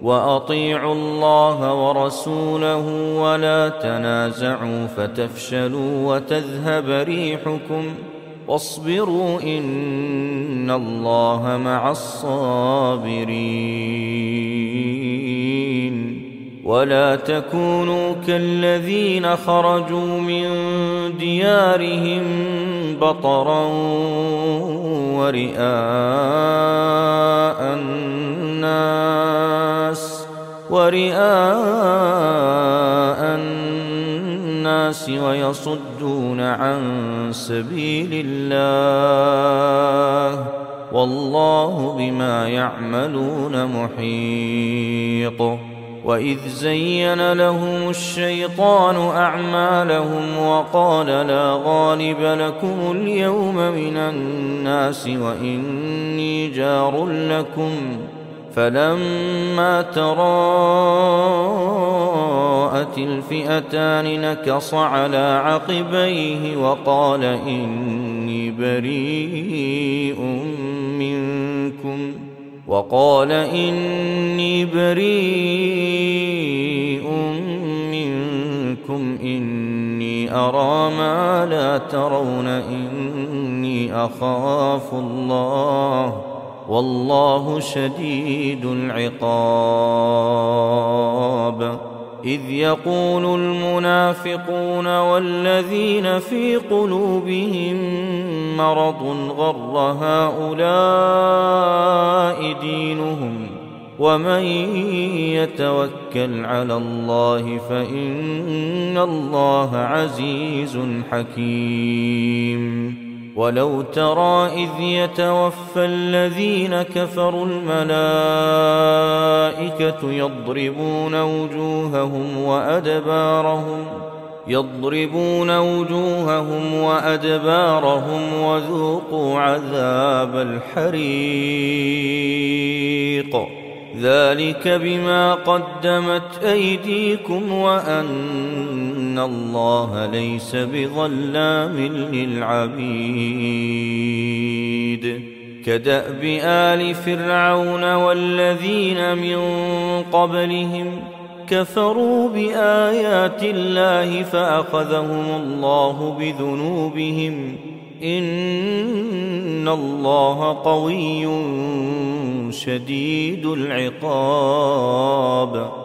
وأطيعوا الله ورسوله ولا تنازعوا فتفشلوا وتذهب ريحكم واصبروا إن الله مع الصابرين. ولا تكونوا كالذين خرجوا من ديارهم بطرا ورئاء الناس ويصدون عن سبيل الله والله بما يعملون محيط. وإذ زين لهم الشيطان أعمالهم وقال لا غالب لكم اليوم من الناس وإني جار لكم فلما تراءت الفئتان نكص على عقبيه وقال إني بريء منكم إني أرى ما لا ترون إني أخاف الله والله شديد العقاب. إذ يقول المنافقون والذين في قلوبهم مرض غر هؤلاء دينهم ومن يتوكل على الله فإن الله عزيز حكيم. ولو ترى إذ يتوفى الذين كفروا الملائكة يضربون وجوههم وأدبارهم وذوقوا عذاب الحريق ذلك بما قدمت أيديكم وأن الله ليس بظلام للعبيد. كدأب آل فرعون والذين من قبلهم كفروا بآيات الله فأخذهم الله بذنوبهم إن الله قوي شديد العقاب.